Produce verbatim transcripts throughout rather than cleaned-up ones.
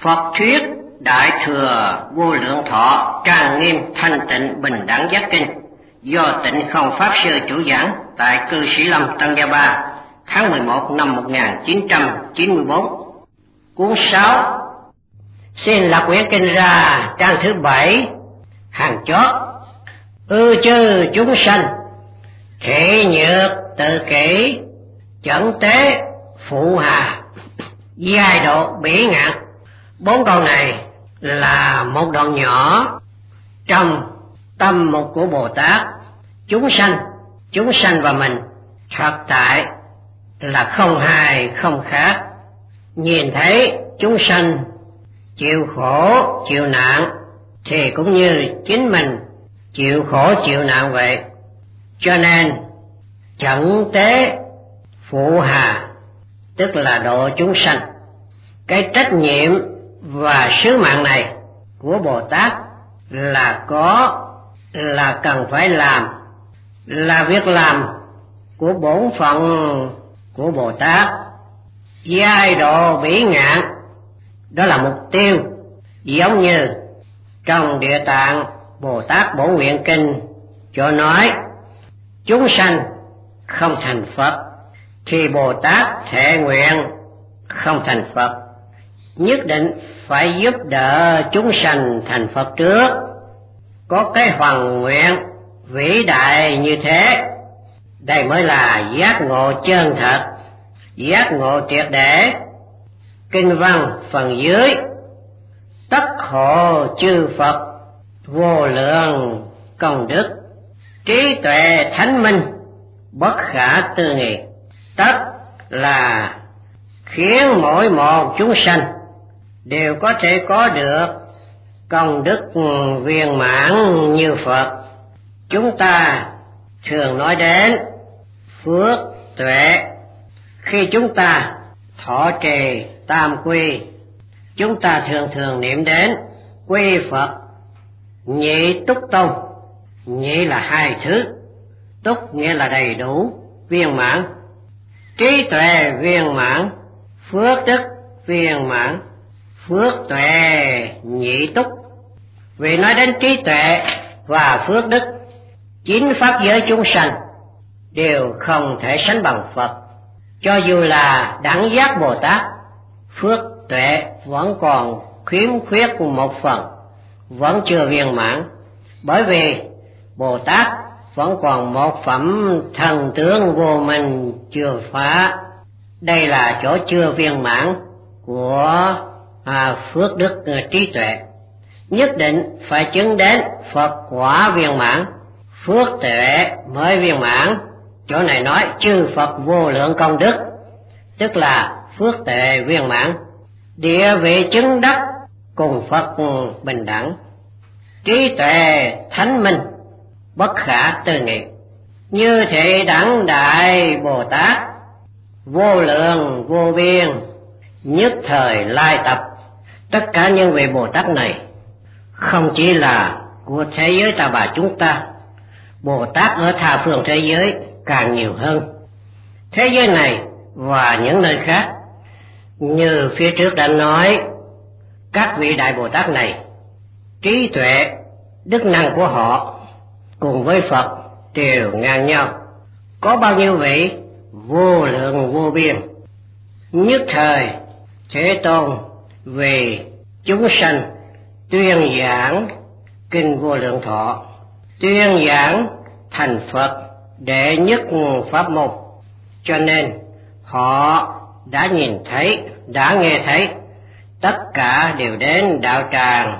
Phật thuyết Đại Thừa Vô Lượng Thọ Trang Nghiêm Thanh Tịnh Bình Đẳng Giác Kinh do Tịnh Không Pháp Sư chủ giảng tại Cư Sĩ Lâm Tân Gia Ba tháng mười một năm một nghìn chín trăm chín mươi bốn. Cuốn sáu. Xin lật quyển kinh ra trang thứ bảy, hàng chót. Ư chư chúng sanh thị nhược tự kỷ, chẩn tế phụ hà, giai độ bỉ ngạn. Bốn câu này là một đoạn nhỏ trong tâm mục của Bồ Tát. Chúng sanh, chúng sanh và mình thật tại là không hai không khác. Nhìn thấy chúng sanh chịu khổ chịu nạn thì cũng như chính mình chịu khổ chịu nạn vậy. Cho nên chẩn tế phụ hà tức là độ chúng sanh. Cái trách nhiệm và sứ mạng này của Bồ Tát là có, là cần phải làm, là việc làm của bổn phận của Bồ Tát. Giai độ bỉ ngạn đó là mục tiêu, giống như trong Địa Tạng Bồ Tát Bổn Nguyện Kinh cho nói chúng sanh không thành Phật thì Bồ Tát thệ nguyện không thành Phật, nhất định phải giúp đỡ chúng sanh thành Phật trước. Có cái hoằng nguyện vĩ đại như thế, đây mới là giác ngộ chân thật, giác ngộ triệt để. Kinh văn phần dưới: tất hộ chư Phật vô lượng công đức, trí tuệ thánh minh bất khả tư nghị. Tất là khiến mỗi một chúng sanh đều có thể có được công đức viên mãn như Phật. Chúng ta thường nói đến phước tuệ. Khi chúng ta thọ trì tam quy, chúng ta thường thường niệm đến quy Phật nhị túc tôn. Nhị là hai thứ, túc nghĩa là đầy đủ, viên mãn. Trí tuệ viên mãn, phước đức viên mãn, phước tuệ nhị túc. Vì nói đến trí tuệ và phước đức, chín pháp giới chúng sanh đều không thể sánh bằng Phật. Cho dù là đẳng giác Bồ Tát, phước tuệ vẫn còn khiếm khuyết một phần, vẫn chưa viên mãn. Bởi vì Bồ Tát vẫn còn một phẩm thần tướng vô minh chưa phá. Đây là chỗ chưa viên mãn của à, phước đức trí tuệ. Nhất định phải chứng đến Phật quả viên mãn, phước tuệ mới viên mãn. Chỗ này nói chư Phật vô lượng công đức, tức là phước tuệ viên mãn. Địa vị chứng đắc cùng Phật bình đẳng, trí tuệ thánh minh bất khả tư nghị. Như thị đẳng đại Bồ Tát vô lượng vô biên, nhất thời lai tập. Tất cả những vị Bồ Tát này không chỉ là của thế giới ta bà chúng ta, Bồ Tát ở tha phương thế giới càng nhiều hơn. Thế giới này và những nơi khác, như phía trước đã nói, các vị đại Bồ Tát này trí tuệ đức năng của họ cùng với Phật đều ngang nhau. Có bao nhiêu vị? Vô lượng vô biên. Nhất thời Thế Tôn vì chúng sanh tuyên giảng kinh Vô Lượng Thọ, tuyên giảng thành Phật đệ nhất pháp môn. Cho nên họ đã nhìn thấy, đã nghe thấy, tất cả đều đến đạo tràng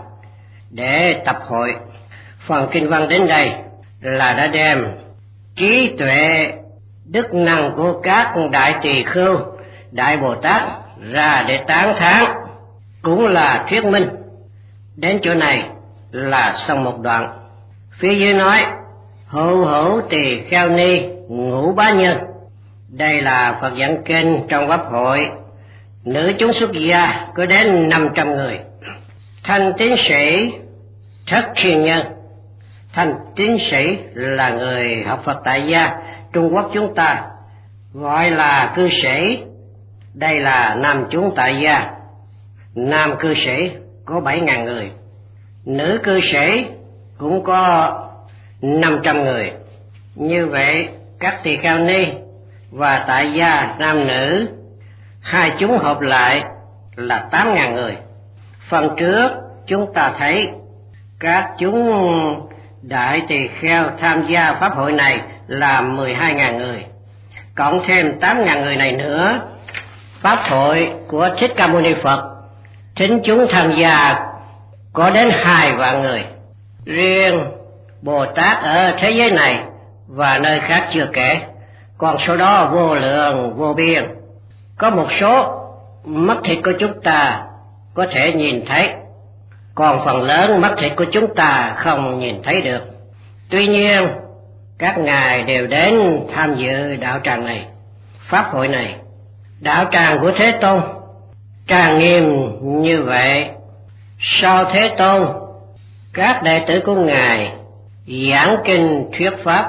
để tập hội. Phần kinh văn đến đây là đã đem trí tuệ đức năng của các đại tỳ khưu, đại Bồ Tát ra để tán thán, cũng là thuyết minh. Đến chỗ này là xong một đoạn. Phía dưới nói hữu hữu tỳ kheo ni ngũ bá nhân. Đây là Phật giảng kinh trong pháp hội. Nữ chúng xuất gia có đến năm trăm người. Thanh tín sĩ thất thiên nhân. Thanh tín sĩ là người học Phật tại gia. Trung Quốc chúng ta gọi là cư sĩ. Đây là nam chúng tại gia. Nam cư sĩ có bảy ngàn người, nữ cư sĩ cũng có năm trăm người. Như vậy các tỳ kheo ni và tại gia nam nữ hai chúng hợp lại là tám ngàn người. Phần trước chúng ta thấy các chúng đại tỳ kheo tham gia pháp hội này là mười hai ngàn người, cộng thêm tám ngàn người này nữa. Pháp hội của Thích Ca Mâu Ni Phật thính chúng tham gia có đến hai vạn người. Riêng Bồ Tát ở thế giới này và nơi khác chưa kể, còn số đó vô lượng vô biên. Có một số mắt thịt của chúng ta có thể nhìn thấy, còn phần lớn mắt thịt của chúng ta không nhìn thấy được. Tuy nhiên các ngài đều đến tham dự đạo tràng này, pháp hội này. Đạo tràng của Thế Tôn trang nghiêm như vậy. Sau Thế Tôn, các đệ tử của ngài giảng kinh thuyết pháp.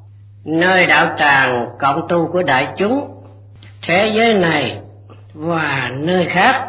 Nơi đạo tràng cộng tu của đại chúng thế giới này và nơi khác,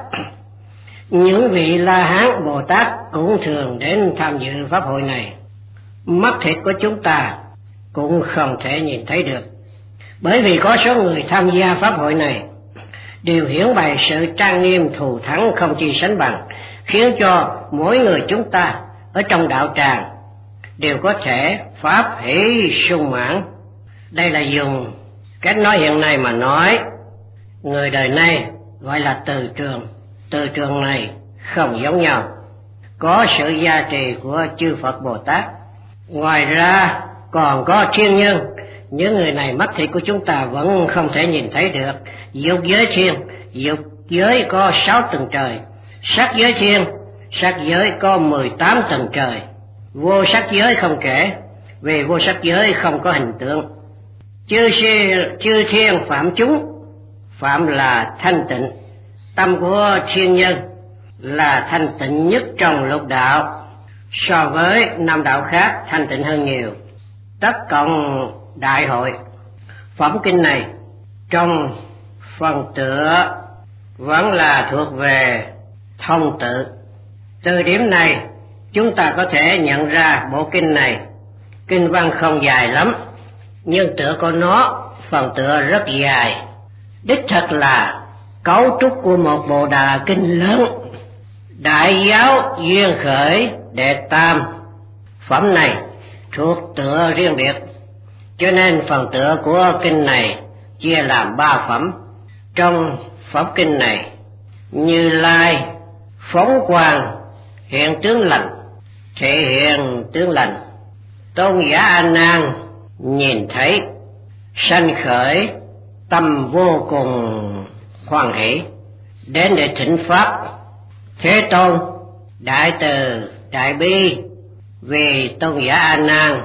những vị La Hán Bồ Tát cũng thường đến tham dự pháp hội này. Mắt thịt của chúng ta cũng không thể nhìn thấy được, bởi vì có số người tham gia pháp hội này đều hiển bày sự trang nghiêm thù thắng không chi sánh bằng, khiến cho mỗi người chúng ta ở trong đạo tràng đều có thể pháp hỷ sung mãn. Đây là dùng cách nói hiện nay mà nói, người đời nay gọi là từ trường. Từ trường này không giống nhau, có sự gia trì của chư Phật Bồ Tát. Ngoài ra còn có thiên nhân, những người này mắt thịt của chúng ta vẫn không thể nhìn thấy được. Dục giới thiên, dục giới có sáu tầng trời. Sắc giới thiên, sắc giới có mười tám tầng trời. Vô sắc giới không kể, vì vô sắc giới không có hình tượng. Chư si, chư thiên phạm chúng, phạm là thanh tịnh. Tâm của thiên nhân là thanh tịnh nhất trong lục đạo, so với năm đạo khác thanh tịnh hơn nhiều. Tất cộng đại hội phẩm kinh này trong phần tựa vẫn là thuộc về thông tự. Từ điểm này chúng ta có thể nhận ra bộ kinh này kinh văn không dài lắm, nhưng tựa của nó phần tựa rất dài, đích thật là cấu trúc của một bộ đà kinh lớn. Đại giáo duyên khởi đệ tam phẩm này thuộc tựa riêng biệt, cho nên phần tựa của kinh này chia làm ba phẩm. Trong phẩm kinh này, Như Lai phóng quang hiện tướng lành, thể hiện tướng lành. Tôn giả A Nan nhìn thấy, sanh khởi tâm vô cùng hoan hỷ, đến để thỉnh pháp. Thế Tôn đại từ đại bi vì tôn giả A Nan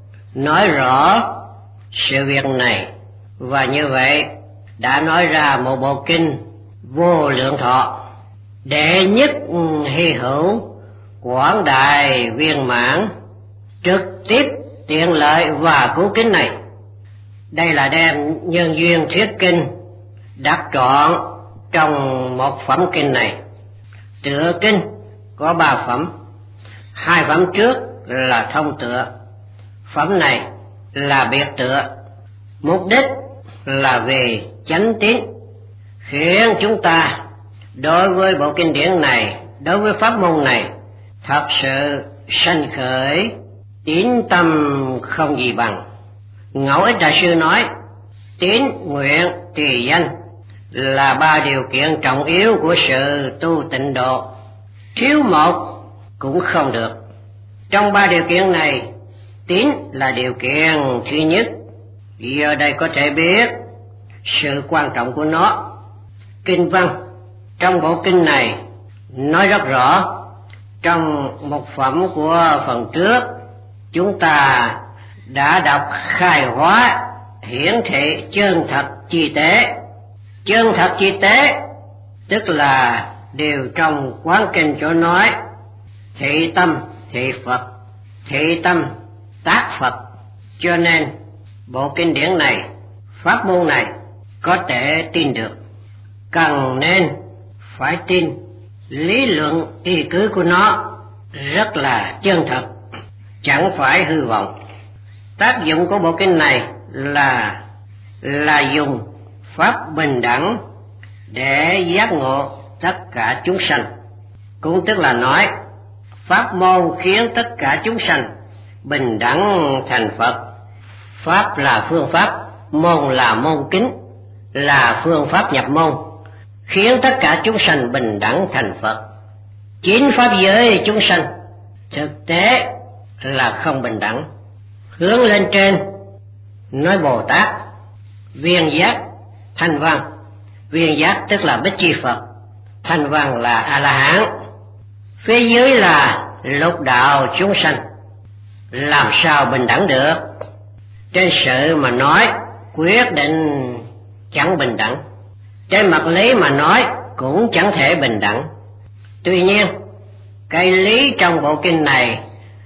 nói rõ sự việc này, và như vậy đã nói ra một bộ kinh vô lượng thọ, đệ nhất hy hữu, quảng đại viên mãn, trực tiếp tiện lợi và cứu kính này. Đây là đem nhân duyên thuyết kinh đặt trọn trong một phẩm kinh này. Tựa kinh có ba phẩm, hai phẩm trước là thông tựa, phẩm này là biệt tựa. Mục đích là về chánh tín, khiến chúng ta đối với bộ kinh điển này, đối với pháp môn này thật sự sanh khởi tín tâm không gì bằng. Ngẫu Ích Đại Sư nói, tín, nguyện, trì, danh là ba điều kiện trọng yếu của sự tu tịnh độ, thiếu một cũng không được. Trong ba điều kiện này, tín là điều kiện thứ nhất. Giờ đây có thể biết sự quan trọng của nó. Kinh văn trong bộ kinh này nói rất rõ. Trong một phẩm của phần trước, chúng ta đã đọc khai hóa hiển thị chân thật chi tế. Chân thật chi tế tức là điều trong quán kinh chỗ nói thị tâm thị Phật, thị tâm tác Phật. Cho nên bộ kinh điển này, pháp môn này có thể tin được, cần nên phải tin, lý luận ý cứ của nó rất là chân thật, chẳng phải hư vọng. Tác dụng của bộ kinh này là là dùng pháp bình đẳng để giác ngộ tất cả chúng sanh, cũng tức là nói pháp môn khiến tất cả chúng sanh bình đẳng thành Phật. Pháp là phương pháp, môn là môn kính, là phương pháp nhập môn, khiến tất cả chúng sanh bình đẳng thành Phật. Chín pháp giới chúng sanh thực tế là không bình đẳng. Hướng lên trên nói Bồ Tát, viên giác, thanh văn. Viên giác tức là Bích Chi Phật, thanh văn là A La Hán. Phía dưới là lục đạo chúng sanh, làm sao bình đẳng được? Trên sự mà nói quyết định chẳng bình đẳng, trên mặt lý mà nói cũng chẳng thể bình đẳng. Tuy nhiên cái lý trong bộ kinh này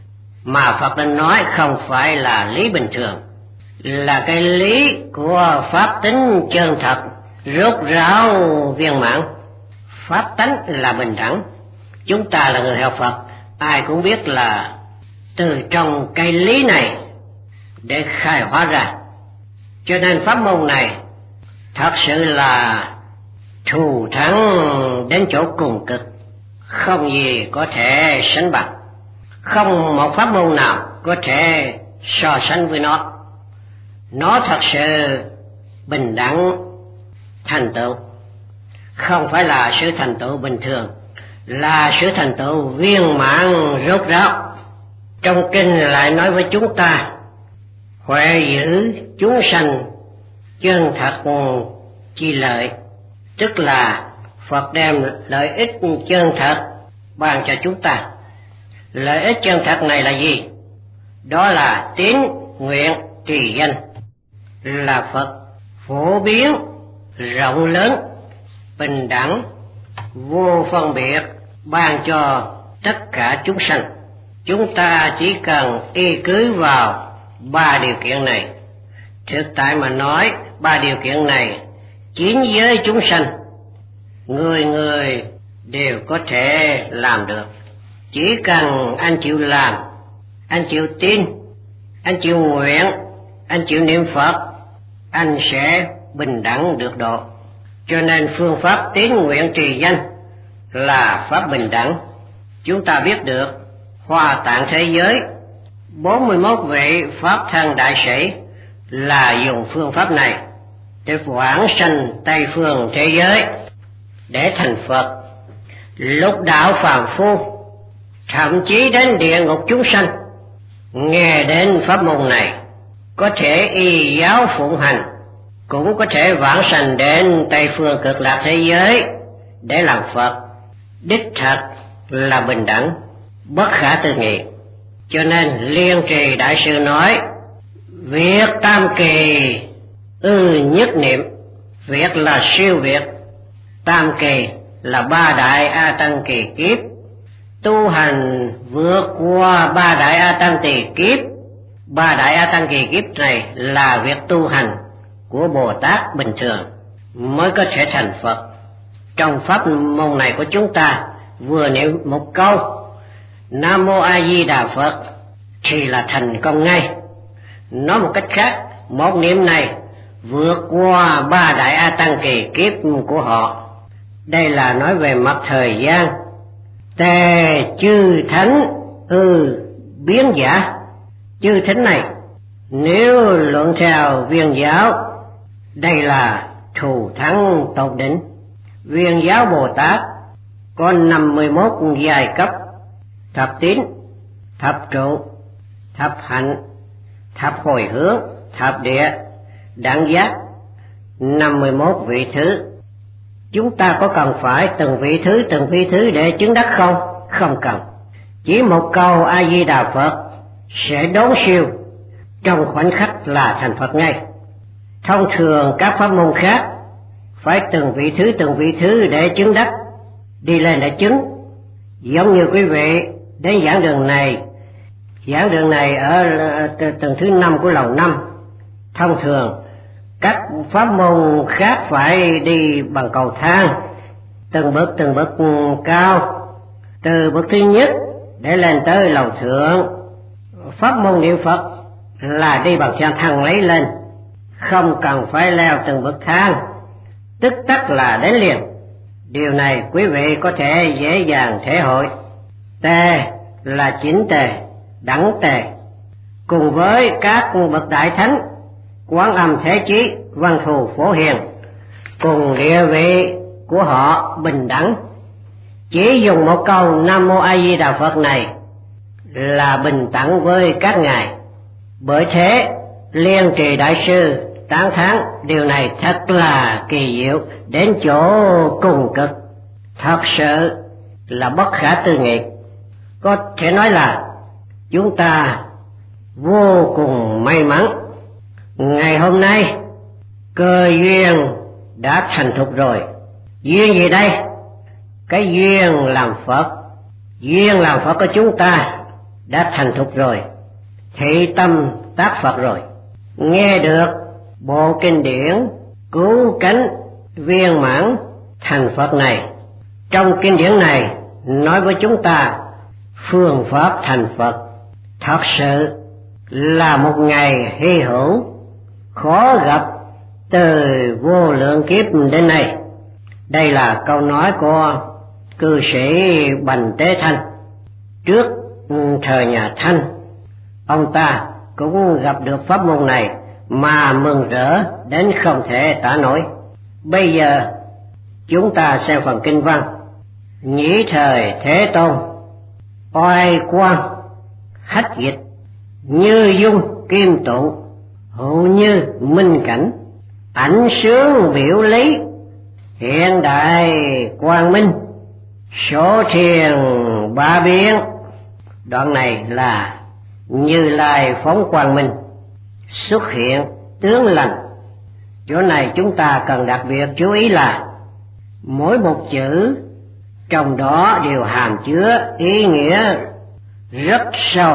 mà Phật định nói không phải là lý bình thường, là cái lý của pháp tính chân thật, rốt ráo viên mãn. Pháp tánh là bình đẳng. Chúng ta là người học Phật, ai cũng biết là từ trong cái lý này để khai hóa ra. Cho nên pháp môn này thật sự là thù thắng đến chỗ cùng cực, không gì có thể sánh bằng. Không một pháp môn nào có thể so sánh với nó. Nó thật sự bình đẳng thành tựu, không phải là sự thành tựu bình thường, là sự thành tựu viên mãn rốt ráo. Trong kinh lại nói với chúng ta huệ giữ chúng sanh chân thật chi lợi, tức là Phật đem lợi ích chân thật ban cho chúng ta. Lợi ích chân thật này là gì? Đó là tín nguyện trì danh, là Phật phổ biến rộng lớn, bình đẳng, vô phân biệt ban cho tất cả chúng sanh. Chúng ta chỉ cần y cứ vào ba điều kiện này. Thực tại mà nói, ba điều kiện này chín giới chúng sanh người người đều có thể làm được. Chỉ cần anh chịu làm, anh chịu tin, anh chịu nguyện, anh chịu niệm Phật, anh sẽ bình đẳng được độ. Cho nên phương pháp tín nguyện trì danh là pháp bình đẳng. Chúng ta biết được Hoa Tạng thế giới bốn mươi mốt vị pháp thân đại sĩ là dùng phương pháp này để vãng sanh Tây phương thế giới để thành Phật. Lục đạo phàm phu, thậm chí đến địa ngục chúng sanh, nghe đến pháp môn này có thể y giáo phụng hành, cũng có thể vãng sanh đến Tây phương cực lạc thế giới để làm Phật. Đích thật là bình đẳng, bất khả tư nghị. Cho nên Liên Trì đại sư nói việc tam kỳ ư nhất niệm. Việc là siêu việt, tam kỳ là ba đại A Tăng kỳ kiếp. Tu hành vượt qua ba đại A Tăng kỳ kiếp. Ba đại A Tăng kỳ kiếp này là việc tu hành của Bồ Tát bình thường mới có thể thành Phật. Trong pháp môn này của chúng ta, vừa niệm một câu Nam Mô A Di Đà Phật thì là thành công ngay. Nói một cách khác, một niệm này vượt qua ba đại A Tăng kỳ kiếp của họ. Đây là nói về mặt thời gian. Tề chư thánh ư biến giả. Chư thánh này nếu luận theo Viên giáo, đây là thù thắng tột đỉnh. Viên giáo Bồ Tát có năm mươi mốt giai cấp: thập tín, thập trụ, thập hạnh, thập hồi hướng, thập địa, đẳng giác, năm mươi mốt vị thứ. Chúng ta có cần phải từng vị thứ từng vị thứ để chứng đắc không? Không cần. Chỉ một câu A Di Đà Phật sẽ đốn siêu, trong khoảnh khắc là thành Phật ngay. Thông thường các pháp môn khác phải từng vị thứ từng vị thứ để chứng đắc, đi lên để chứng. Giống như quý vị đến giảng đường này, giảng đường này ở tầng thứ năm của lầu năm. Thông thường các pháp môn khác phải đi bằng cầu thang, từng bước từng bước cao, từ bước thứ nhất để lên tới lầu thượng. Pháp môn niệm Phật là đi bằng thang thang lấy lên, không cần phải leo từng bậc thang, tức tắc là đến liền. Điều này quý vị có thể dễ dàng thể hội. Tề là chỉnh tề, đẳng tề, cùng với các bậc đại thánh Quán Âm Thế Chí, Văn Thù Phổ Hiền, cùng địa vị của họ bình đẳng. Chỉ dùng một câu Nam Mô A Di Đà Phật này là bình đẳng với các ngài. Bởi thế Liên Trì Đại Sư tán thán điều này thật là kỳ diệu đến chỗ cùng cực, thật sự là bất khả tư nghị. Có thể nói là chúng ta vô cùng may mắn, ngày hôm nay cơ duyên đã thành thục rồi. Duyên gì đây? Cái duyên làm Phật, duyên làm Phật của chúng ta đã thành thục rồi, thị tâm tác Phật rồi. Nghe được bộ kinh điển Cứu Cánh Viên Mãn Thành Phật này, trong kinh điển này nói với chúng ta phương pháp thành Phật thật sự là một ngày hy hữu, khó gặp từ vô lượng kiếp đến nay. Đây là câu nói của cư sĩ Bành Tế Thanh trước thời nhà Thanh. Ông ta cũng gặp được pháp môn này mà mừng rỡ đến không thể tả nổi. Bây giờ chúng ta xem phần kinh văn. Nhĩ thời Thế Tôn, oai quang hách dịch, như dung kim tụ, hữu như minh cảnh, ảnh sướng biểu lý, hiện đại quang minh, số thiền ba biến. Đoạn này là Như Lai phóng quang minh, xuất hiện tướng lành. Chỗ này chúng ta cần đặc biệt chú ý là mỗi một chữ trong đó đều hàm chứa ý nghĩa rất sâu,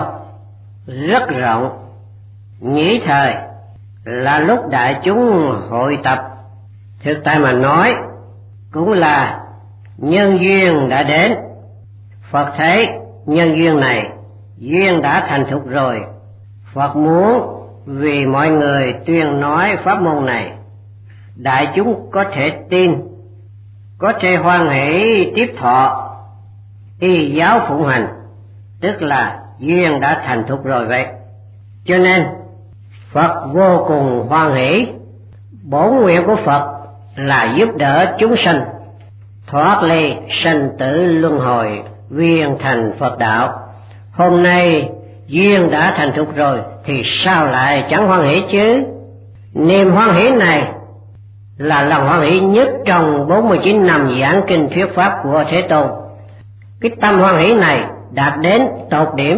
rất rộng. Nhĩ thời là lúc đại chúng hội tập, thực tại mà nói cũng là nhân duyên đã đến. Phật thấy nhân duyên này duyên đã thành thục rồi, Phật muốn vì mọi người tuyên nói pháp môn này, đại chúng có thể tin, có thể hoan hỷ tiếp thọ, y giáo phụng hành, tức là duyên đã thành thục rồi vậy. Cho nên Phật vô cùng hoan hỷ. Bổn nguyện của Phật là giúp đỡ chúng sanh thoát ly sanh tử luân hồi, viên thành Phật đạo. Hôm nay duyên đã thành thục rồi thì sao lại chẳng hoan hỷ chứ? Niềm hoan hỷ này là lòng hoan hỷ nhất trong bốn mươi chín năm giảng kinh thuyết pháp của Thế Tôn. Cái tâm hoan hỷ này đạt đến tột điểm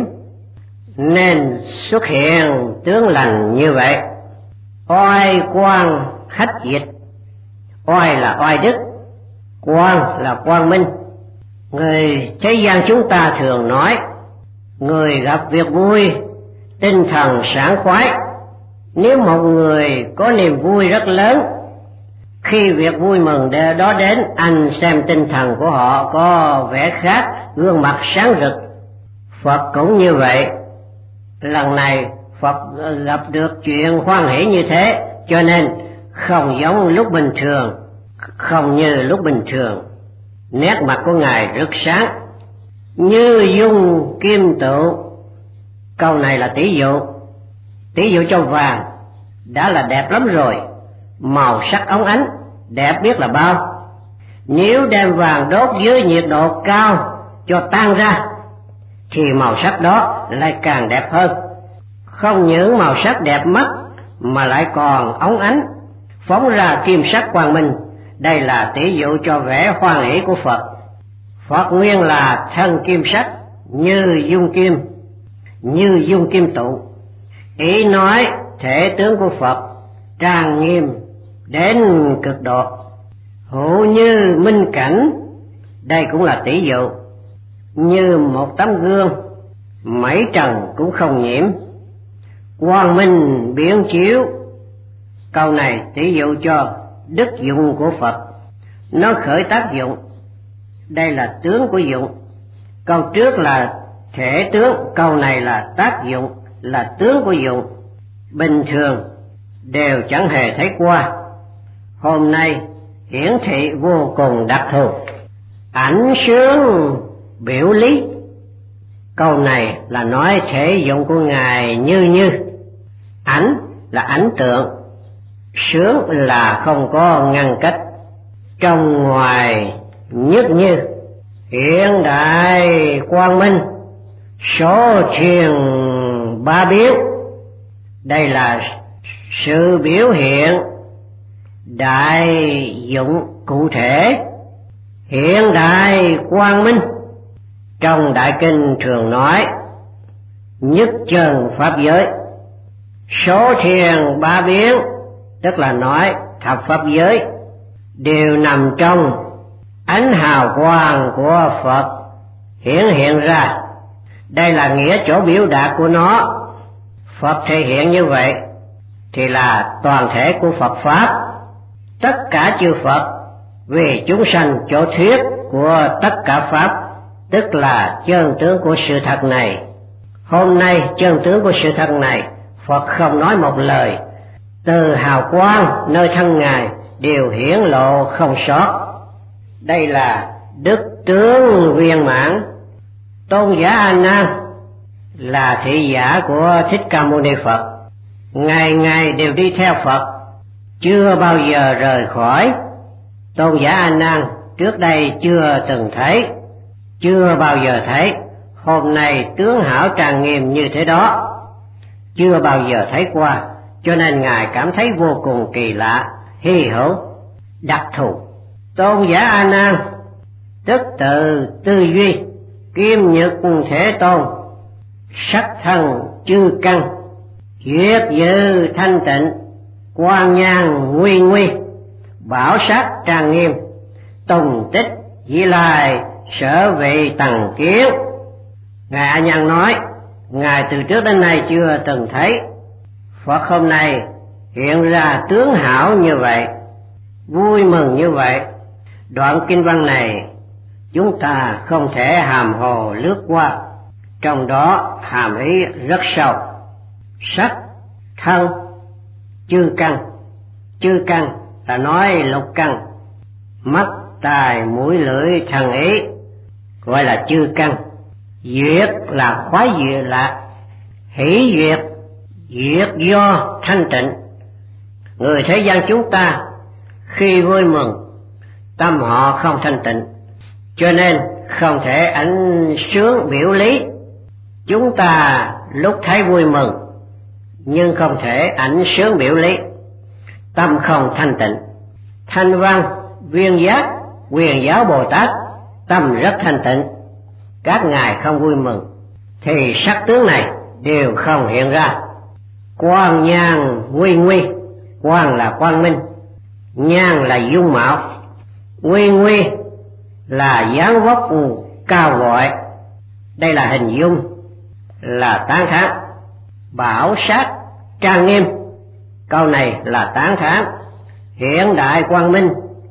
nên xuất hiện tướng lành như vậy. Oai quang hách dịch, oai là oai đức, quang là quang minh. Người thế gian chúng ta thường nói người gặp việc vui tinh thần sảng khoái. Nếu một người có niềm vui rất lớn, khi việc vui mừng đó đến, anh xem tinh thần của họ có vẻ khác, gương mặt sáng rực. Phật cũng như vậy. Lần này Phật gặp được chuyện hoan hỷ như thế, cho nên không giống lúc bình thường, không như lúc bình thường. Nét mặt của Ngài rất sáng, như dung kim tụ. Câu này là tỷ dụ. Tỷ dụ cho vàng đã là đẹp lắm rồi, màu sắc óng ánh đẹp biết là bao. Nếu đem vàng đốt dưới nhiệt độ cao cho tan ra thì màu sắc đó lại càng đẹp hơn. Không những màu sắc đẹp mắt mà lại còn óng ánh, phóng ra kim sắc quang minh. Đây là tỷ dụ cho vẻ hoan hỷ của Phật. Phật nguyên là thân kim sắc, như dung kim, như dung kim tụ. Ý nói thể tướng của Phật trang nghiêm đến cực độ, hữu như minh cảnh. Đây cũng là tỷ dụ, như một tấm gương, mảy trần cũng không nhiễm, quang minh biến chiếu. Câu này tỷ dụ cho đức dụng của Phật, nó khởi tác dụng đây là tướng của dụng. Câu trước là thể tướng, câu này là tác dụng, là tướng của dụng. Bình thường đều chẳng hề thấy qua, hôm nay hiển thị vô cùng đặc thù. Ảnh sướng biểu lý, câu này là nói thể dụng của Ngài như như. Ảnh là ảnh tượng, sướng là không có ngăn cách, trong ngoài nhất như. Hiện đại quang minh, số thiền ba biến, đây là sự biểu hiện đại dụng cụ thể. Hiện đại quang minh, trong Đại Kinh thường nói nhất chân pháp giới. Số thiền ba biến, tức là nói thập pháp giới, đều nằm trong ánh hào quang của Phật hiển hiện ra. Đây là nghĩa chỗ biểu đạt của nó. Phật thể hiện như vậy thì là toàn thể của Phật Pháp. Tất cả chư Phật vì chúng sanh chỗ thuyết của tất cả Pháp, tức là chân tướng của sự thật này. Hôm nay chân tướng của sự thật này, Phật không nói một lời, từ hào quang nơi thân Ngài đều hiển lộ không sót. Đây là đức tướng viên mãn. Tôn giả A Nan là thị giả của Thích Ca Mâu Ni Phật, ngày ngày đều đi theo Phật, chưa bao giờ rời khỏi. Tôn giả A Nan trước đây chưa từng thấy, chưa bao giờ thấy. Hôm nay tướng hảo trang nghiêm như thế đó, chưa bao giờ thấy qua, cho nên Ngài cảm thấy vô cùng kỳ lạ, hy hữu, đặc thù. Tôn giả A Nan tức từ tư duy kim nhật thể tôn, sắc thân chư căn, duyệt dư thanh tịnh, quang nhang nguy nguy, bảo sát trang nghiêm, tùng tích di lai, sở vị tầng kiến. Ngài A Nan nói Ngài từ trước đến nay chưa từng thấy. Phật hôm nay hiện ra tướng hảo như vậy, vui mừng như vậy. Đoạn kinh văn này chúng ta không thể hàm hồ lướt qua, trong đó hàm ý rất sâu. Sắc, thân, chư căn. Chư căn là nói lục căn, mắt, tai, mũi, lưỡi, thân, ý, gọi là chư căn. Duyệt là khoái duyệt lạc, hỷ duyệt, duyệt do thanh tịnh. Người thế gian chúng ta khi vui mừng, tâm họ không thanh tịnh, cho nên không thể ảnh sướng biểu lý. Chúng ta lúc thấy vui mừng nhưng không thể ảnh sướng biểu lý, tâm không thanh tịnh. Thanh Văn, Viên Giác, Quyền Giáo Bồ Tát tâm rất thanh tịnh, các ngài không vui mừng thì sắc tướng này đều không hiện ra. Quang nhang nguy nguy, quang là quang minh, nhang là dung mạo, nguy nguy là dáng vóc cao gọi. Đây là hình dung, là tán thán. Bảo sát trang nghiêm, câu này là tán thán. Hiện đại quang minh,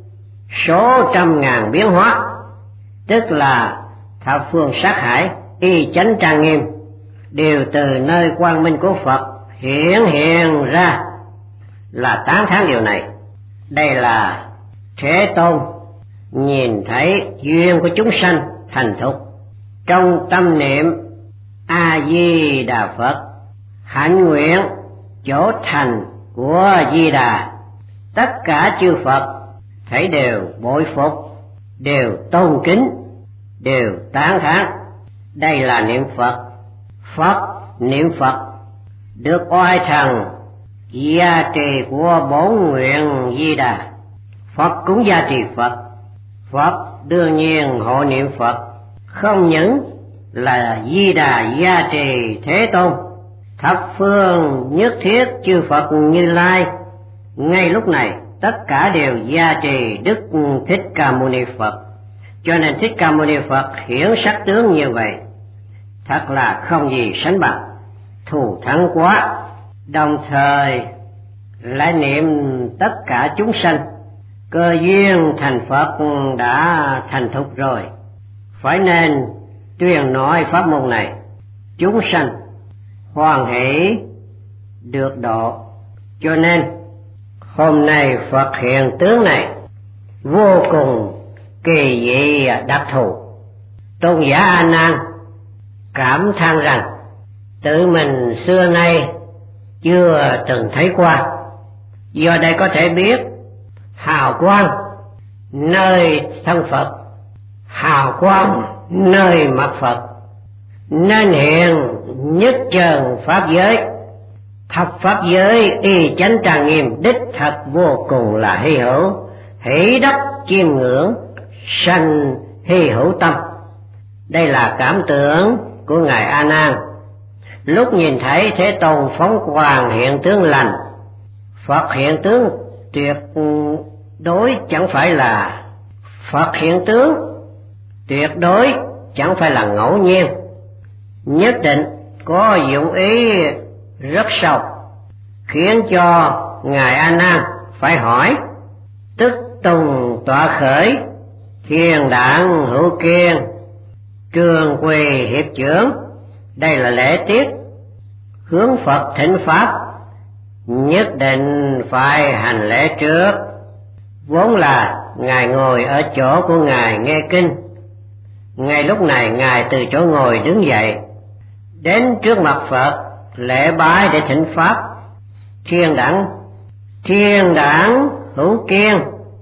số trăm ngàn biến hóa, tức là thập phương sát hải y chánh trang nghiêm, đều từ nơi quang minh của Phật hiển hiện ra, là tán thán điều này. Đây là Thế Tôn nhìn thấy duyên của chúng sanh thành thục, trong tâm niệm A Di Đà Phật, hạnh nguyện chỗ thành của Di Đà. Tất cả chư Phật thấy đều bội phục, đều tôn kính, đều tán thán. Đây là niệm Phật. Phật niệm Phật được oai thần gia trì của bổn nguyện Di Đà. Phật cũng gia trì Phật, Phật đương nhiên hộ niệm Phật. Không những là Di Đà gia trì Thế Tôn, thập phương nhất thiết chư Phật Như Lai ngay lúc này tất cả đều gia trì Đức Thích Ca Mâu Ni Phật. Cho nên Thích Ca Mâu Ni Phật hiển sắc tướng như vậy, thật là không gì sánh bằng, thù thắng quá. Đồng thời lại niệm tất cả chúng sanh cơ duyên thành Phật đã thành thục rồi, phải nên tuyên nói pháp môn này, chúng sanh hoan hỷ được độ. Cho nên hôm nay Phật hiện tướng này vô cùng kỳ dị đặc thù. Tôn giả A Nan cảm than rằng tự mình xưa nay chưa từng thấy qua. Do đây có thể biết hào quang nơi thân Phật, hào quang nơi mặt Phật, nên hiện nhất trần pháp giới, thập pháp giới y chánh trang nghiêm, đích thật vô cùng là hy hữu, hỷ đắc chiêm ngưỡng, sanh hy hữu tâm. Đây là cảm tưởng của ngài A Nan lúc nhìn thấy Thế Tôn phóng quang hiện tướng lành. Phật hiện tướng tuyệt đối chẳng phải là Phật hiện tướng tuyệt đối chẳng phải là ngẫu nhiên, nhất định có dụng ý rất sâu, khiến cho ngài A Nan phải hỏi. Tức tùng tọa khởi, thiên đảng hữu kiên, trường quỳ hiệp trưởng. Đây là lễ tiết hướng Phật thỉnh pháp, nhất định phải hành lễ trước. Vốn là ngài ngồi ở chỗ của ngài nghe kinh, ngay lúc này ngài từ chỗ ngồi đứng dậy, đến trước mặt Phật lễ bái để thỉnh pháp. Thiên đẳng thiên đẳng hữu kiên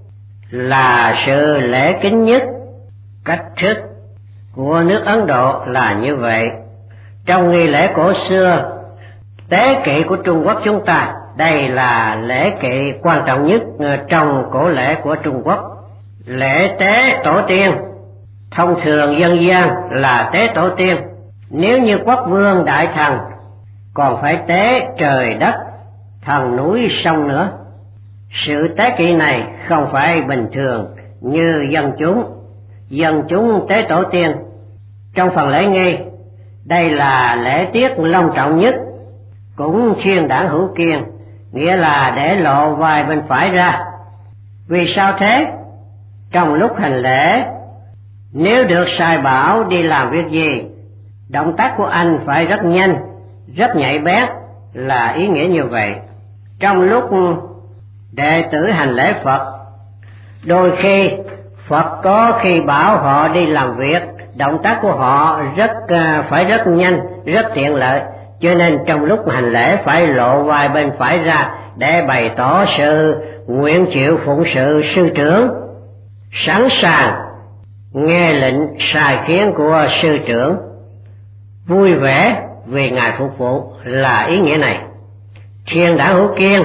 là sự lễ kính nhất. Cách thức của nước Ấn Độ là như vậy. Trong nghi lễ cổ xưa tế kỵ của Trung Quốc chúng ta, đây là lễ kỵ quan trọng nhất trong cổ lễ của Trung Quốc. Lễ tế tổ tiên thông thường dân gian là tế tổ tiên. Nếu như quốc vương đại thần còn phải tế trời đất, thần núi sông nữa. Sự tế kỵ này không phải bình thường như dân chúng. Dân chúng tế tổ tiên trong phần lễ nghi, đây là lễ tiết long trọng nhất. Cũng thiên đảng hữu kiên, nghĩa là để lộ vai bên phải ra. Vì sao thế? Trong lúc hành lễ, nếu được sai bảo đi làm việc gì, động tác của anh phải rất nhanh, rất nhạy bén, là ý nghĩa như vậy. Trong lúc đệ tử hành lễ Phật, đôi khi Phật có khi bảo họ đi làm việc, động tác của họ rất phải rất nhanh, rất tiện lợi. Cho nên trong lúc hành lễ phải lộ vai bên phải ra để bày tỏ sự nguyện chịu phụng sự sư trưởng, sẵn sàng nghe lệnh sai khiến của sư trưởng, vui vẻ vì ngài phục vụ, là ý nghĩa này. Thiên đảng hữu kiên,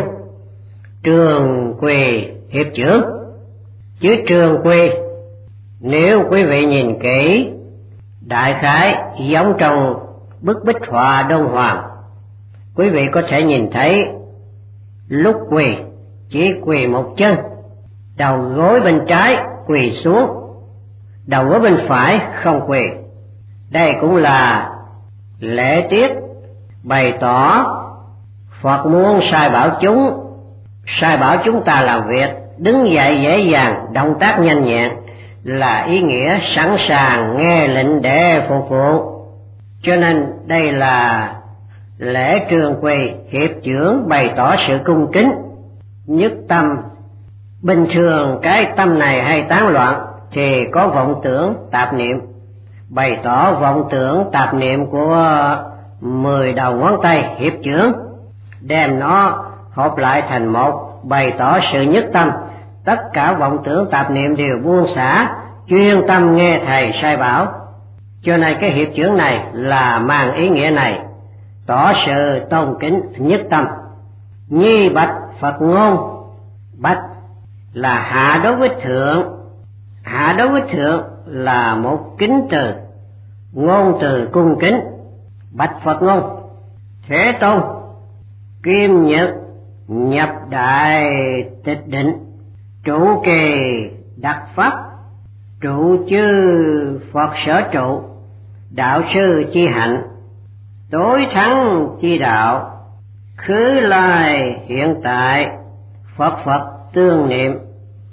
trường quỳ hiệp trưởng. Chữ trường quỳ, nếu quý vị nhìn kỹ, đại khái giống trong bức bích họa Đông Hoàng. Quý vị có thể nhìn thấy lúc quỳ chỉ quỳ một chân, đầu gối bên trái quỳ xuống, đầu gối bên phải không quỳ. Đây cũng là lễ tiết bày tỏ Phật muốn sai bảo chúng, sai bảo chúng ta làm việc, đứng dậy dễ dàng, động tác nhanh nhẹn, là ý nghĩa sẵn sàng nghe lệnh để phục vụ. Cho nên đây là lễ trường quỳ hiệp trưởng, bày tỏ sự cung kính, nhất tâm. Bình thường cái tâm này hay tán loạn thì có vọng tưởng tạp niệm, bày tỏ vọng tưởng tạp niệm của mười đầu ngón tay hiệp trưởng, đem nó hợp lại thành một, bày tỏ sự nhất tâm. Tất cả vọng tưởng tạp niệm đều buông xả, chuyên tâm nghe thầy sai bảo. Cho nên cái hiệp trưởng này là mang ý nghĩa này, tỏ sự tôn kính nhất tâm. Nhi bạch Phật ngôn, bạch là hạ đối với thượng, hạ đối với thượng là một kính từ, ngôn từ cung kính. Bạch Phật ngôn, Thế Tôn kim nhật nhập đại tịch định, trụ kỳ đặc pháp, trụ chư Phật sở trụ, đạo sư chi hạnh, tối thắng chi đạo, khứ lai hiện tại, Phật Phật tương niệm.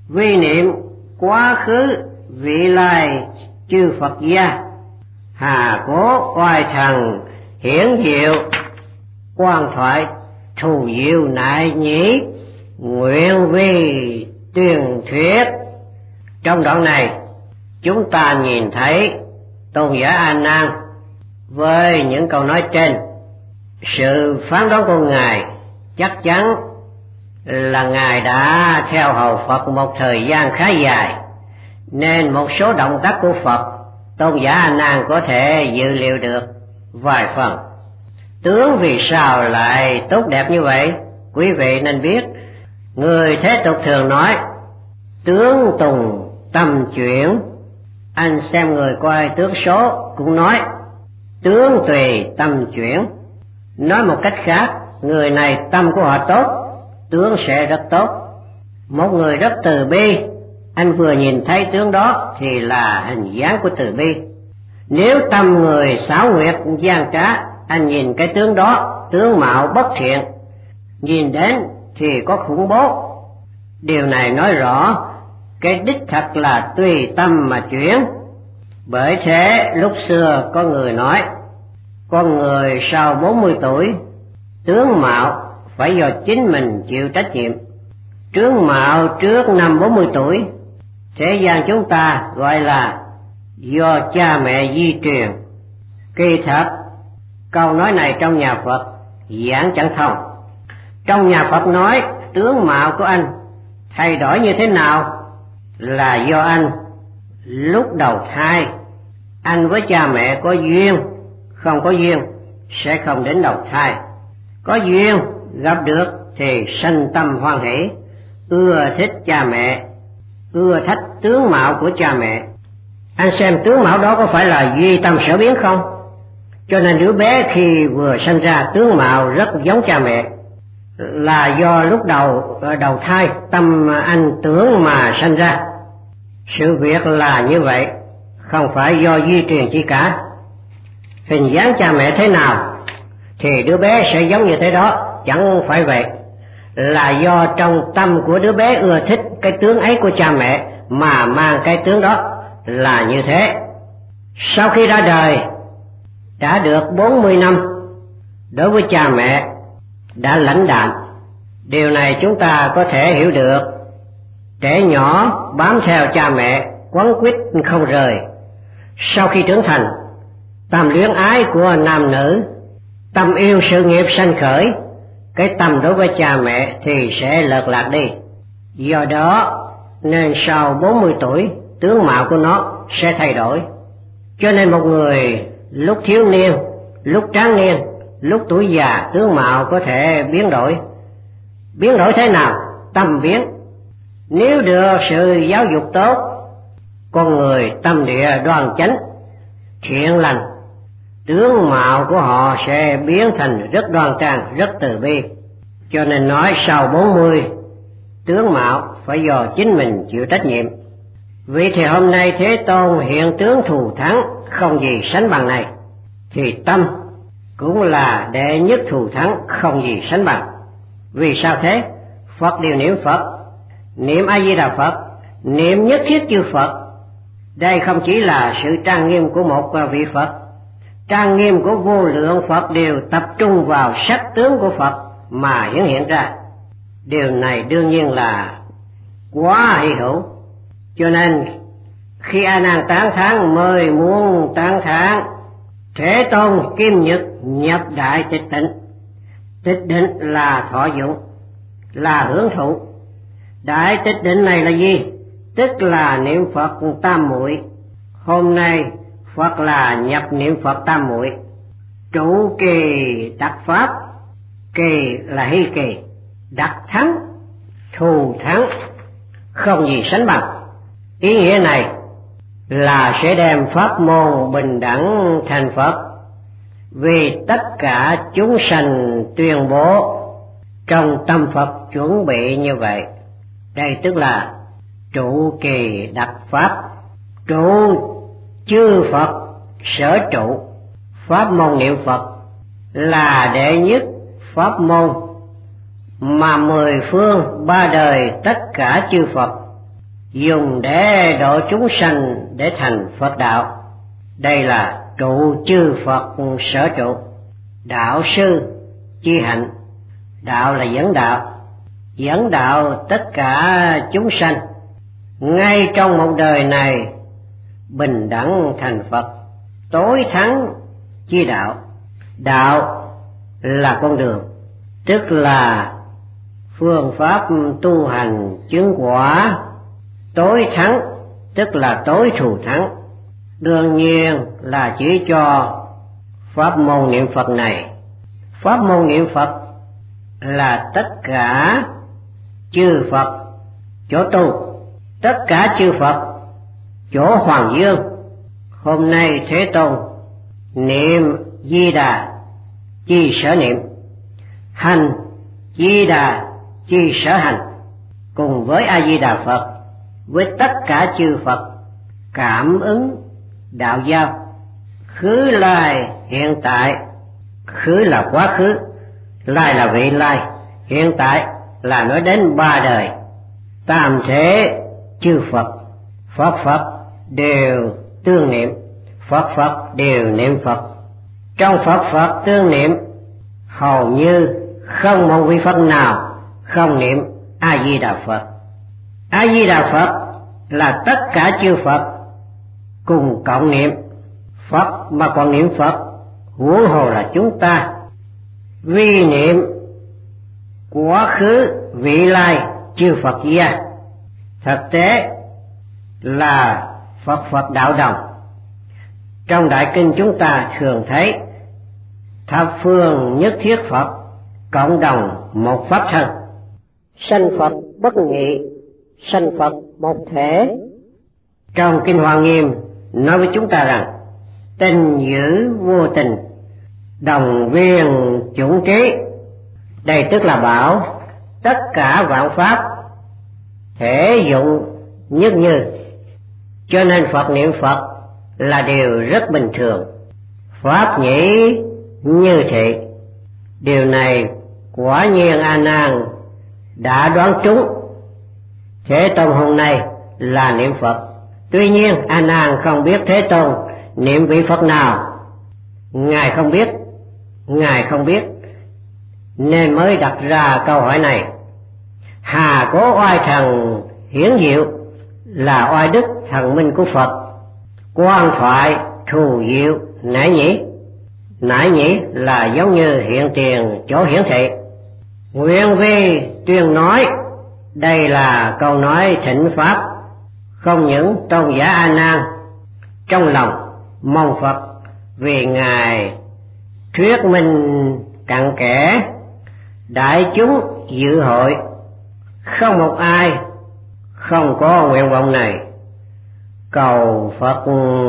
vi niệm quá khứ vị lai chư Phật gia, hà cố oai thần hiển diệu, quan thoại thù diệu nại nhĩ, nguyện vi tuyên thuyết. Trong đoạn này chúng ta nhìn thấy tôn giả A Nan với những câu nói trên, sự phán đoán của ngài chắc chắn là ngài đã theo hầu Phật một thời gian khá dài, nên một số động tác của Phật tôn giả A Nan có thể dự liệu được vài phần. Tướng vì sao lại tốt đẹp như vậy? Quý vị nên biết, người thế tục thường nói tướng tùng tâm chuyển. Anh xem người coi tướng số cũng nói tướng tùy tâm chuyển. Nói một cách khác, người này tâm của họ tốt, tướng sẽ rất tốt. Một người rất từ bi, anh vừa nhìn thấy tướng đó thì là hình dáng của từ bi. Nếu tâm người xảo quyệt gian trá, anh nhìn cái tướng đó, tướng mạo bất thiện, nhìn đến thì có khủng bố. Điều này nói rõ cái đích thật là tùy tâm mà chuyển. Bởi thế lúc xưa có người nói, con người sau bốn mươi tuổi, tướng mạo phải do chính mình chịu trách nhiệm. Tướng mạo trước năm bốn mươi tuổi, thế gian chúng ta gọi là do cha mẹ di truyền. Kỳ thật, câu nói này trong nhà Phật giảng chẳng thông. Trong nhà Phật nói tướng mạo của anh thay đổi như thế nào là do anh lúc đầu thai, anh với cha mẹ có duyên, không có duyên sẽ không đến đầu thai. Có duyên gặp được thì sanh tâm hoan hỷ, ưa thích cha mẹ, ưa thích tướng mạo của cha mẹ. Anh xem tướng mạo đó có phải là duy tâm sở biến không? Cho nên đứa bé khi vừa sanh ra tướng mạo rất giống cha mẹ, là do lúc đầu đầu thai tâm anh tưởng mà sanh ra. Sự việc là như vậy, không phải do di truyền chi cả. Hình dáng cha mẹ thế nào thì đứa bé sẽ giống như thế đó, chẳng phải vậy. Là do trong tâm của đứa bé ưa thích cái tướng ấy của cha mẹ mà mang cái tướng đó là như thế. Sau khi ra đời đã được bốn mươi năm, đối với cha mẹ đã lãnh đạm. Điều này chúng ta có thể hiểu được. Trẻ nhỏ bám theo cha mẹ quấn quýt không rời. Sau khi trưởng thành, tâm luyến ái của nam nữ, tâm yêu sự nghiệp sanh khởi, cái tâm đối với cha mẹ thì sẽ lợt lạc đi. Do đó nên sau bốn mươi tuổi, tướng mạo của nó sẽ thay đổi. Cho nên một người lúc thiếu niên, lúc tráng niên, lúc tuổi già, tướng mạo có thể biến đổi. Biến đổi thế nào? Tâm biến. Nếu được sự giáo dục tốt, con người tâm địa đoan chánh, thiện lành, tướng mạo của họ sẽ biến thành rất đoan trang, rất từ bi. Cho nên nói sau bốn mươi, tướng mạo phải do chính mình chịu trách nhiệm. Vì thì hôm nay Thế Tôn hiện tướng thù thắng không gì sánh bằng này, thì tâm cũng là đệ nhất thù thắng không gì sánh bằng. Vì sao thế? Phật đều niệm Phật, niệm A Di Đà Phật, niệm nhất thiết chư Phật. Đây không chỉ là sự trang nghiêm của một vị Phật, trang nghiêm của vô lượng Phật đều tập trung vào sắc tướng của Phật mà hiển hiện ra. Điều này đương nhiên là quá hy hữu. Cho nên khi A Nan tán thán mới muốn tán thán Thế Tôn kim nhật nhập đại tịch tịnh. Tịch định là thọ dụng, là hưởng thụ. Đại tịch định này là gì? Tức là niệm Phật tam muội. Hôm nay Phật là nhập niệm Phật tam muội. Trụ kỳ đặc pháp, kỳ là hy kỳ, đặc thắng, thù thắng, không gì sánh bằng. Ý nghĩa này là sẽ đem pháp môn bình đẳng thành Phật, vì tất cả chúng sanh tuyên bố trong tâm Phật chuẩn bị như vậy. Đây tức là trụ kỳ đặc pháp. Trụ chư Phật sở trụ, pháp môn niệm Phật là đệ nhất pháp môn mà mười phương ba đời tất cả chư Phật dùng để độ chúng sanh để thành Phật đạo. Đây là trụ chư Phật sở trụ. Đạo sư chi hạnh. Đạo là dẫn đạo, dẫn đạo tất cả chúng sanh ngay trong một đời này bình đẳng thành Phật. Tối thắng chi đạo. Đạo là con đường, tức là phương pháp tu hành chứng quả. Tối thắng tức là tối thù thắng, đương nhiên là chỉ cho pháp môn niệm Phật này. Pháp môn niệm Phật là tất cả chư Phật chỗ tu, tất cả chư Phật chỗ Hoàng Dương. Hôm nay Thế Tôn niệm Di Đà chi sở niệm, hành Di Đà chi sở hành, cùng với A Di Đà Phật, với tất cả chư Phật cảm ứng đạo giao. Khứ lai hiện tại. Khứ là quá khứ, lai là vị lai, hiện tại là nói đến ba đời. Tam thể chư Phật, Phật Phật đều tương niệm, Phật Phật đều niệm Phật. Trong Phật Phật tương niệm, hầu như không một vị Phật nào không niệm A Di Đà Phật. A Di Đà Phật là tất cả chư Phật cùng cộng niệm. Phật mà còn niệm Phật, huống hồ là chúng ta. Vì niệm quá khứ vị lai chư Phật gia, thực tế là Phật Phật đạo đồng. Trong đại kinh chúng ta thường thấy thập phương nhất thiết Phật cộng đồng một pháp thân. Sanh Phật bất nhị, sanh Phật một thể. Trong kinh Hoa Nghiêm nói với chúng ta rằng tình giữ vô tình, đồng viên chủng trí. Đây tức là bảo tất cả vạn pháp thể dụng nhất như. Cho nên Phật niệm Phật là điều rất bình thường. Pháp nhĩ như thị. Điều này quả nhiên A Nan đã đoán trúng. Thế Tôn hôm nay là niệm Phật. Tuy nhiên A Nan không biết Thế Tôn niệm vị Phật nào. Ngài không biết, Ngài không biết, nên mới đặt ra câu hỏi này. Hà cố oai thần hiển diệu là oai đức thần minh của Phật, quan thoại thù diệu nãi nhĩ. Nãi nhĩ là giống như hiện tiền chỗ hiển thị. Nguyện vi tuyên nói, đây là câu nói thỉnh pháp. Không những tôn giả A Nan trong lòng mong Phật vì Ngài thuyết minh cặn kẽ, đại chúng dự hội không một ai không có nguyện vọng này, cầu Phật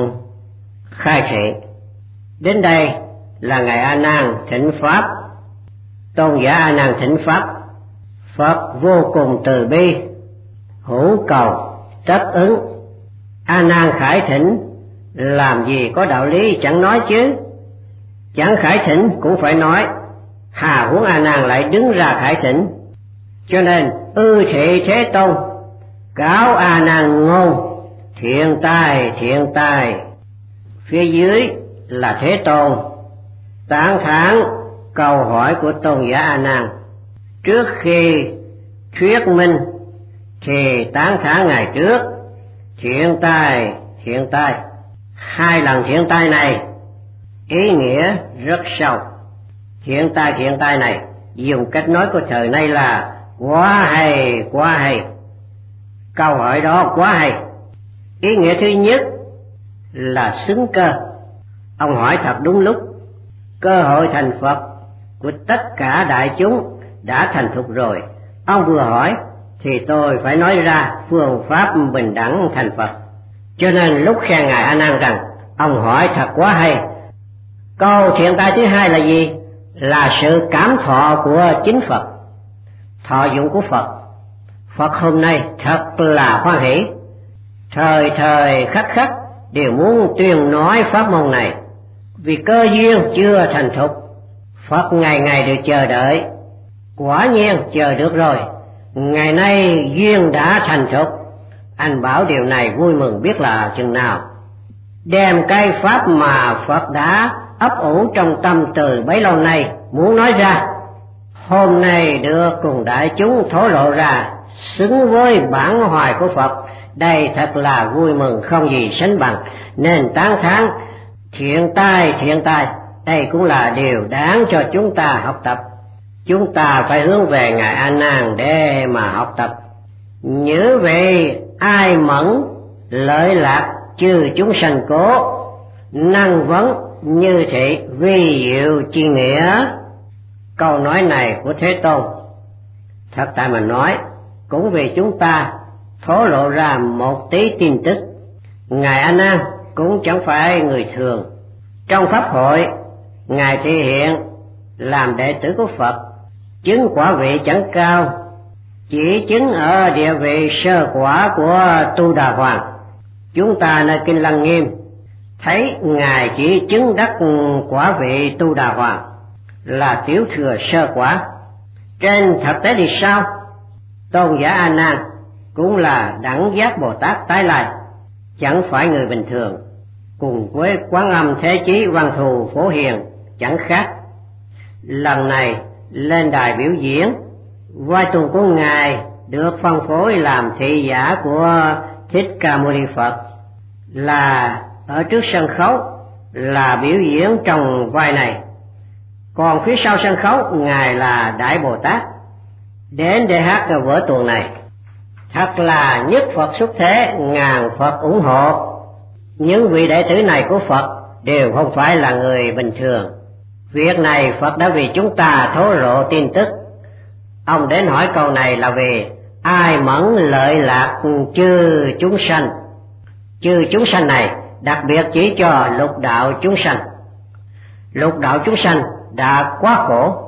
khai thị. Đến đây là Ngài A Nan thỉnh pháp. Tôn giả A Nan thỉnh pháp, Phật vô cùng từ bi, hữu cầu tất ứng. A Nan khải thỉnh, làm gì có đạo lý chẳng nói chứ. Chẳng khải thỉnh cũng phải nói, hà huống A Nan lại đứng ra khải thỉnh. Cho nên ư thị Thế Tôn cáo A Nan ngôn, thiện tai thiện tai. Phía dưới là Thế Tôn tán thán câu hỏi của tôn giả A Nan. Trước khi thuyết minh thì tán thán Ngài trước, thiện tai thiện tai. Hai lần thiện tai này ý nghĩa rất sâu. Thiện tai thiện tai này dùng cách nói của thời nay là quá hay quá hay. Câu hỏi đó quá hay. Ý nghĩa thứ nhất là xứng cơ. Ông hỏi thật đúng lúc. Cơ hội thành Phật của tất cả đại chúng đã thành thục rồi. Ông vừa hỏi thì tôi phải nói ra phương pháp bình đẳng thành Phật. Cho nên lúc khen Ngài A Nan rằng ông hỏi thật quá hay. Câu thiện tai thứ hai là gì? Là sự cảm thọ của chính Phật, thọ dụng của Phật. Phật hôm nay thật là hoan hỷ, thời thời khắc khắc đều muốn tuyên nói pháp môn này. Vì cơ duyên chưa thành thục, Phật ngày ngày được chờ đợi. Quả nhiên chờ được rồi. Ngày nay duyên đã thành thục, Anh bảo điều này vui mừng biết là chừng nào. Đem cái pháp mà Phật đã ấp ủ trong tâm từ bấy lâu nay muốn nói ra, hôm nay được cùng đại chúng thổ lộ ra, xứng với bản hoài của Phật. Đây thật là vui mừng không gì sánh bằng, nên tán thán thiện tai thiện tai. Đây cũng là điều đáng cho chúng ta học tập. Chúng ta phải hướng về Ngài A Nan để mà học tập. Nhớ về ai mẫn lợi lạc chư chúng sanh cố, năng vấn như thị vi diệu chi nghĩa. Câu nói này của Thế Tôn thật tại mà nói cũng vì chúng ta thổ lộ ra một tí tin tức. Ngài A Nan cũng chẳng phải người thường. Trong pháp hội, Ngài thể hiện làm đệ tử của Phật, chứng quả vị chẳng cao, chỉ chứng ở địa vị sơ quả của Tu Đà Hoàng. Chúng ta nơi kinh Lăng Nghiêm thấy Ngài chỉ chứng đắc quả vị Tu Đà Hoàng là tiểu thừa sơ quả. Trên thực tế thì sao? Tôn giả A Nan cũng là đẳng giác Bồ Tát tái lai, chẳng phải người bình thường, cùng với Quán Âm Thế Chí Văn Thù Phổ Hiền chẳng khác. Lần này lên đài biểu diễn, vai tuồng của Ngài được phân phối làm thị giả của Thích Ca Mâu Ni Phật, là ở trước sân khấu là biểu diễn trong vai này, còn phía sau sân khấu Ngài là Đại Bồ Tát đến để hát cái vở tuồng này. Thật là nhất Phật xuất thế, ngàn Phật ủng hộ. Những vị đệ tử này của Phật đều không phải là người bình thường. Việc này Phật đã vì chúng ta thổ lộ tin tức. Ông đến hỏi câu này là vì ai mẫn lợi lạc chư chúng sanh. Chư chúng sanh này đặc biệt chỉ cho lục đạo chúng sanh. Lục đạo chúng sanh đã quá khổ,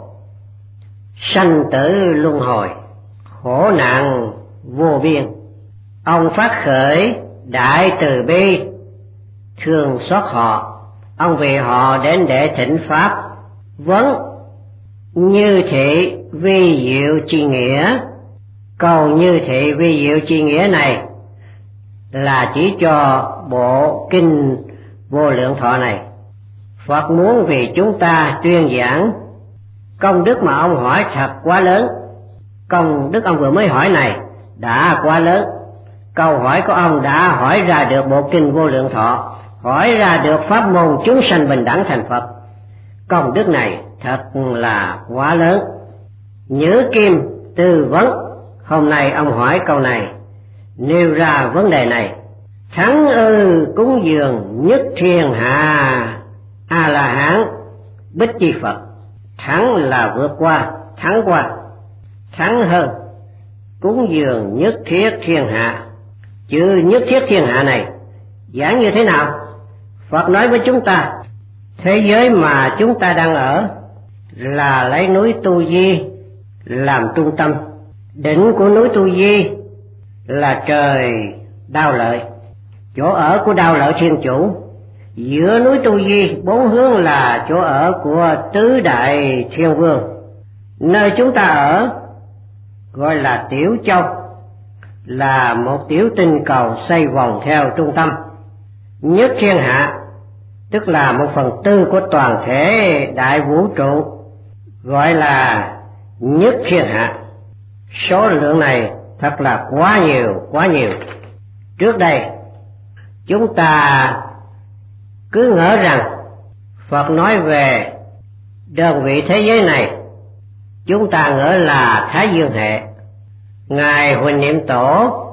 sanh tử luân hồi, khổ nạn vô biên. Ông phát khởi đại từ bi, thương xót họ. Ông vì họ đến để thỉnh pháp, vấn như thị vi diệu chi nghĩa. Câu như thị vi diệu chi nghĩa này là chỉ cho bộ kinh Vô Lượng Thọ này. Phật muốn vì chúng ta tuyên giảng. Công đức mà ông hỏi thật quá lớn. Công đức ông vừa mới hỏi này đã quá lớn. Câu hỏi của ông đã hỏi ra được bộ kinh Vô Lượng Thọ, hỏi ra được pháp môn chúng sanh bình đẳng thành Phật. Công đức này thật là quá lớn. Nhớ Kim tư vấn, hôm nay ông hỏi câu này, nêu ra vấn đề này. Thắng ư cúng dường nhất thiên hạ A La Hán Bích Chi Phật. Thắng là vượt qua, thắng qua, thắng hơn. Cúng dường nhất thiết thiên hạ. Chữ nhất thiết thiên hạ này giảng như thế nào? Phật nói với chúng ta, thế giới mà chúng ta đang ở là lấy núi Tu Di làm trung tâm. Đỉnh của núi Tu Di là trời Đao Lợi, chỗ ở của Đao Lợi Thiên Chủ. Giữa núi Tu Di bốn hướng là chỗ ở của Tứ Đại Thiên Vương. Nơi chúng ta ở gọi là Tiểu Châu, là một tiểu tinh cầu xoay vòng theo trung tâm. Nhất thiên hạ tức là một phần tư của toàn thể đại vũ trụ, gọi là nhất thiên hạ. Số lượng này thật là quá nhiều, quá nhiều. Trước đây chúng ta cứ ngỡ rằng Phật nói về đơn vị thế giới này, chúng ta ngỡ là Thái Dương hệ. Ngài Huỳnh Niệm Tổ